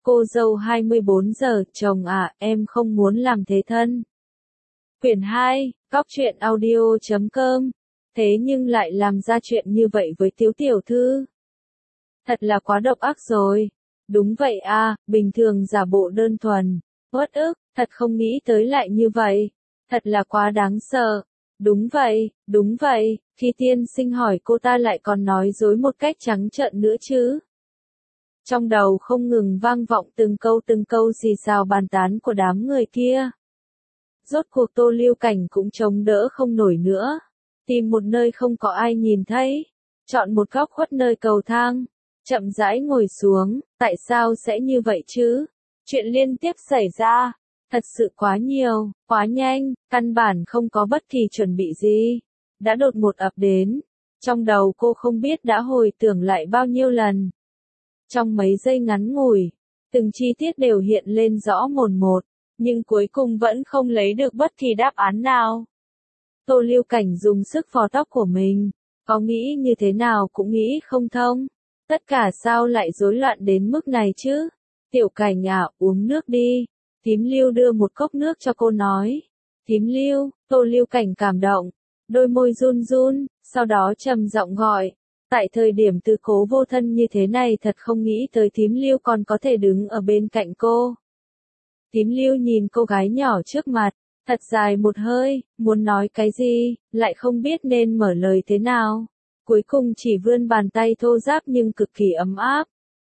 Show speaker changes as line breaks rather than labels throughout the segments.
Cô dâu 24 giờ, chồng à, em không muốn làm thế thân. Quyển 2, Cóc truyện audio.com. Thế nhưng lại làm ra chuyện như vậy với Tiếu tiểu thư. Thật là quá độc ác rồi. Đúng vậy à, bình thường giả bộ đơn thuần, uất ức, thật không nghĩ tới lại như vậy. Thật là quá đáng sợ. Đúng vậy, khi tiên sinh hỏi cô ta lại còn nói dối một cách trắng trợn nữa chứ. Trong đầu không ngừng vang vọng từng câu xì xào bàn tán của đám người kia. Rốt cuộc Tô Lưu Cảnh cũng chống đỡ không nổi nữa. Tìm một nơi không có ai nhìn thấy. Chọn một góc khuất nơi cầu thang. Chậm rãi ngồi xuống. Tại sao sẽ như vậy chứ? Chuyện liên tiếp xảy ra. Thật sự quá nhiều, quá nhanh, căn bản không có bất kỳ chuẩn bị gì. Đã đột ngột ập đến. Trong đầu cô không biết đã hồi tưởng lại bao nhiêu lần. Trong mấy giây ngắn ngủi, từng chi tiết đều hiện lên rõ mồn một, nhưng cuối cùng vẫn không lấy được bất kỳ đáp án nào. Tô Lưu Cảnh dùng sức vò tóc của mình, có nghĩ như thế nào cũng nghĩ không thông. Tất cả sao lại rối loạn đến mức này chứ? Tiểu Cảnh à, uống nước đi. Thím Lưu đưa một cốc nước cho cô nói. Thím Lưu, Tô Lưu Cảnh cảm động, đôi môi run run, sau đó trầm giọng gọi. Tại thời điểm tư cố vô thân như thế này thật không nghĩ tới thím Lưu còn có thể đứng ở bên cạnh cô. Thím Lưu nhìn cô gái nhỏ trước mặt, thật dài một hơi, muốn nói cái gì, lại không biết nên mở lời thế nào. Cuối cùng chỉ vươn bàn tay thô ráp nhưng cực kỳ ấm áp.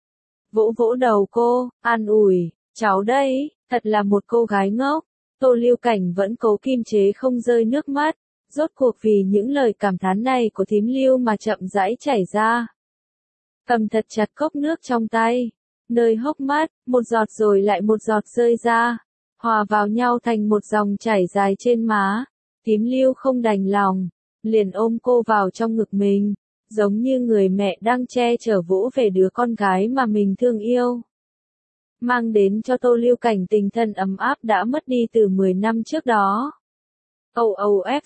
Vỗ vỗ đầu cô, an ủi, cháu đây, thật là một cô gái ngốc. Tô Lưu Cảnh vẫn cố kiềm chế không rơi nước mắt. Rốt cuộc vì những lời cảm thán này của thím Lưu mà chậm rãi chảy ra. Cầm thật chặt cốc nước trong tay. Nơi hốc mắt, một giọt rồi lại một giọt rơi ra. Hòa vào nhau thành một dòng chảy dài trên má. Thím Lưu không đành lòng. Liền ôm cô vào trong ngực mình. Giống như người mẹ đang che chở vỗ về đứa con gái mà mình thương yêu. Mang đến cho Tô Lưu Cảnh tình thân ấm áp đã mất đi từ 10 năm trước đó. OOF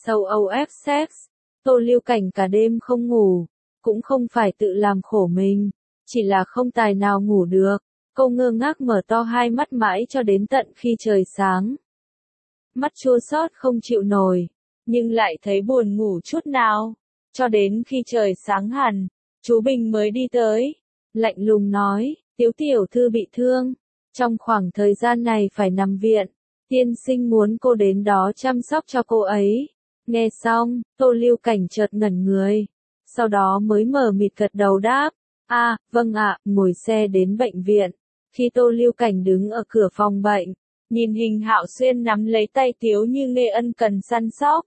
sex. Tô Lưu Cảnh cả đêm không ngủ, cũng không phải tự làm khổ mình, chỉ là không tài nào ngủ được. Cô ngơ ngác mở to hai mắt mãi cho đến tận khi trời sáng. Mắt chua xót không chịu nổi, nhưng lại thấy buồn ngủ chút nào. Cho đến khi trời sáng hẳn, chú Bình mới đi tới. Lạnh lùng nói, Tiếu tiểu thư bị thương, trong khoảng thời gian này phải nằm viện. Tiên sinh muốn cô đến đó chăm sóc cho cô ấy. Nghe xong, Tô Lưu Cảnh chợt ngẩn người. Sau đó mới mờ mịt gật đầu đáp. Vâng ạ, ngồi xe đến bệnh viện. Khi Tô Lưu Cảnh đứng ở cửa phòng bệnh, nhìn Hình Hạo Xuyên nắm lấy tay Tiếu Như Nghê ân cần săn sóc.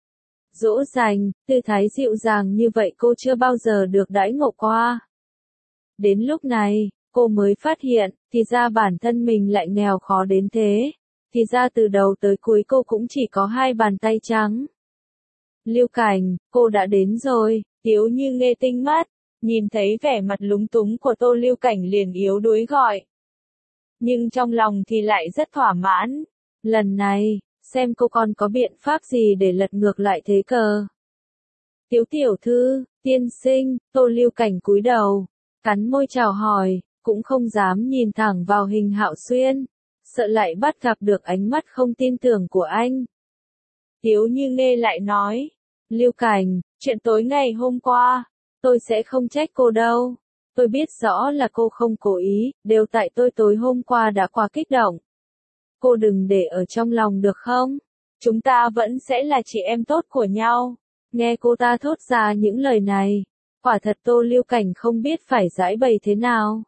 Dỗ dành, tư thái dịu dàng như vậy cô chưa bao giờ được đãi ngộ qua. Đến lúc này, cô mới phát hiện, thì ra bản thân mình lại nghèo khó đến thế. Thì ra từ đầu tới cuối cô cũng chỉ có hai bàn tay trắng. Lưu Cảnh, cô đã đến rồi. Tiếu Như Nghê tinh mắt, nhìn thấy vẻ mặt lúng túng của Tô Lưu Cảnh liền yếu đuối gọi. Nhưng trong lòng thì lại rất thỏa mãn. Lần này, xem cô còn có biện pháp gì để lật ngược lại thế cờ. Tiếu tiểu thư, tiên sinh, Tô Lưu Cảnh cúi đầu, cắn môi chào hỏi, cũng không dám nhìn thẳng vào Hình Hạo Xuyên. Sợ lại bắt gặp được ánh mắt không tin tưởng của anh. Tiếu Như Nghê lại nói, Lưu Cảnh, chuyện tối ngày hôm qua, tôi sẽ không trách cô đâu. Tôi biết rõ là cô không cố ý, đều tại tôi tối hôm qua đã quá kích động. Cô đừng để ở trong lòng được không? Chúng ta vẫn sẽ là chị em tốt của nhau. Nghe cô ta thốt ra những lời này, quả thật Tô Lưu Cảnh không biết phải giải bày thế nào.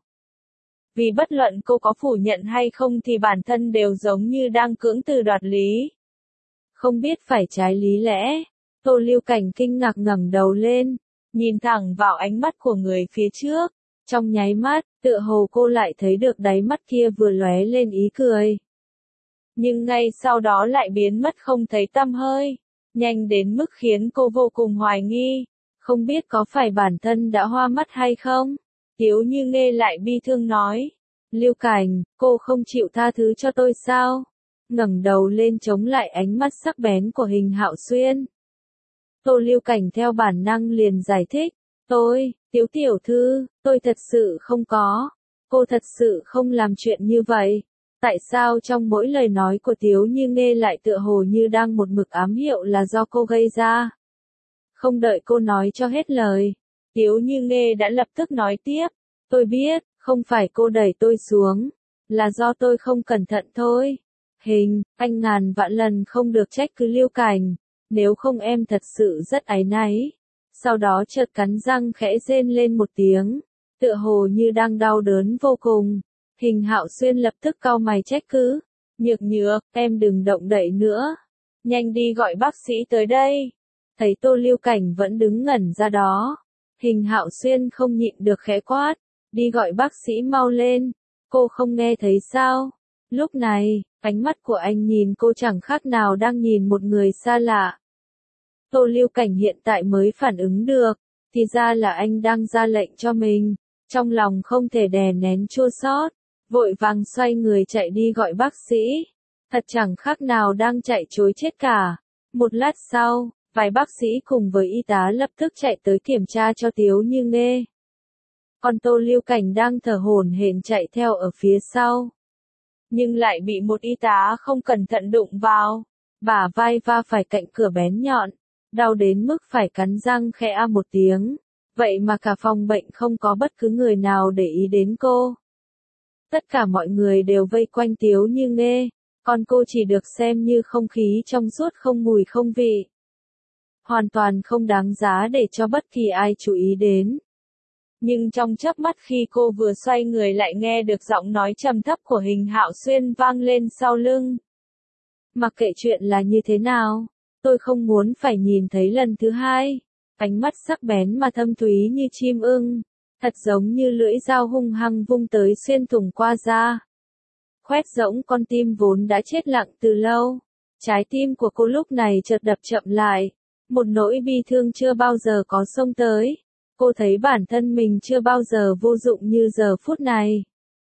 Vì bất luận cô có phủ nhận hay không thì bản thân đều giống như đang cưỡng từ đoạt lý. Không biết phải trái lý lẽ. Tô Lưu Cảnh kinh ngạc ngẩng đầu lên, nhìn thẳng vào ánh mắt của người phía trước. Trong nháy mắt, tựa hồ cô lại thấy được đáy mắt kia vừa lóe lên ý cười. Nhưng ngay sau đó lại biến mất không thấy tăm hơi. Nhanh đến mức khiến cô vô cùng hoài nghi. Không biết có phải bản thân đã hoa mắt hay không? Tiếu Như Nghê lại bi thương nói. Lưu Cảnh, cô không chịu tha thứ cho tôi sao? Ngẩng đầu lên chống lại ánh mắt sắc bén của Hình Hạo Xuyên. Tô Lưu Cảnh theo bản năng liền giải thích. Tiếu tiểu thư, tôi thật sự không có. Cô thật sự không làm chuyện như vậy. Tại sao trong mỗi lời nói của Tiếu Như Nghê lại tựa hồ như đang một mực ám hiệu là do cô gây ra? Không đợi cô nói cho hết lời, Tiếu Như Nghê đã lập tức nói tiếp. Tôi biết, không phải cô đẩy tôi xuống, là do tôi không cẩn thận thôi. Anh ngàn vạn lần không được trách cứ Lưu Cảnh, nếu không em thật sự rất áy náy. Sau đó chợt cắn răng khẽ rên lên một tiếng, tựa hồ như đang đau đớn vô cùng. Hình Hạo Xuyên lập tức cau mày trách cứ. Nhược nhược, em đừng động đậy nữa. Nhanh đi gọi bác sĩ tới đây. Thấy Tô Lưu Cảnh vẫn đứng ngẩn ra đó. Hình Hạo Xuyên không nhịn được khẽ quát. Đi gọi bác sĩ mau lên. Cô không nghe thấy sao? Lúc này, ánh mắt của anh nhìn cô chẳng khác nào đang nhìn một người xa lạ. Tô Lưu Cảnh hiện tại mới phản ứng được. Thì ra là anh đang ra lệnh cho mình. Trong lòng không thể đè nén chua xót, vội vàng xoay người chạy đi gọi bác sĩ. Thật chẳng khác nào đang chạy trối chết cả. Một lát sau, vài bác sĩ cùng với y tá lập tức chạy tới kiểm tra cho Tiếu Như Nghê. Còn Tô Lưu Cảnh đang thở hổn hển chạy theo ở phía sau. Nhưng lại bị một y tá không cẩn thận đụng vào. Bả vai va phải cạnh cửa bén nhọn. Đau đến mức phải cắn răng khẽ a một tiếng. Vậy mà cả phòng bệnh không có bất cứ người nào để ý đến cô. Tất cả mọi người đều vây quanh Tiếu Như Nghê, còn cô chỉ được xem như không khí trong suốt không mùi không vị. Hoàn toàn không đáng giá để cho bất kỳ ai chú ý đến. Nhưng trong chớp mắt khi cô vừa xoay người lại nghe được giọng nói trầm thấp của Hình Hạo Xuyên vang lên sau lưng. Mặc kệ chuyện là như thế nào, tôi không muốn phải nhìn thấy lần thứ hai. Ánh mắt sắc bén mà thâm thúy như chim ưng, thật giống như lưỡi dao hung hăng vung tới xuyên thủng qua da. Khoét rỗng con tim vốn đã chết lặng từ lâu. Trái tim của cô lúc này chợt đập chậm lại. Một nỗi bi thương chưa bao giờ có xông tới. Cô thấy bản thân mình chưa bao giờ vô dụng như giờ phút này.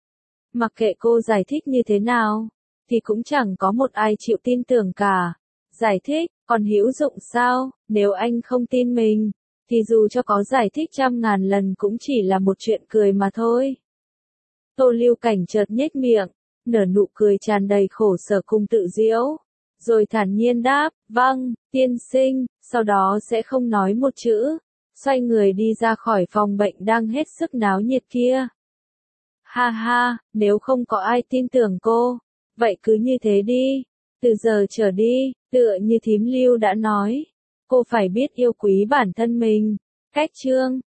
Mặc kệ cô giải thích như thế nào, thì cũng chẳng có một ai chịu tin tưởng cả. Giải thích, còn hữu dụng sao? Nếu anh không tin mình, thì dù cho có giải thích 100.000 lần cũng chỉ là một chuyện cười mà thôi. Tô Lưu Cảnh chợt nhếch miệng, nở nụ cười tràn đầy khổ sở cùng tự giễu, rồi thản nhiên đáp, vâng, tiên sinh, sau đó sẽ không nói một chữ, xoay người đi ra khỏi phòng bệnh đang hết sức náo nhiệt kia. Ha ha, nếu không có ai tin tưởng cô, vậy cứ như thế đi, từ giờ trở đi, tựa như thím Lưu đã nói, cô phải biết yêu quý bản thân mình. Cách chương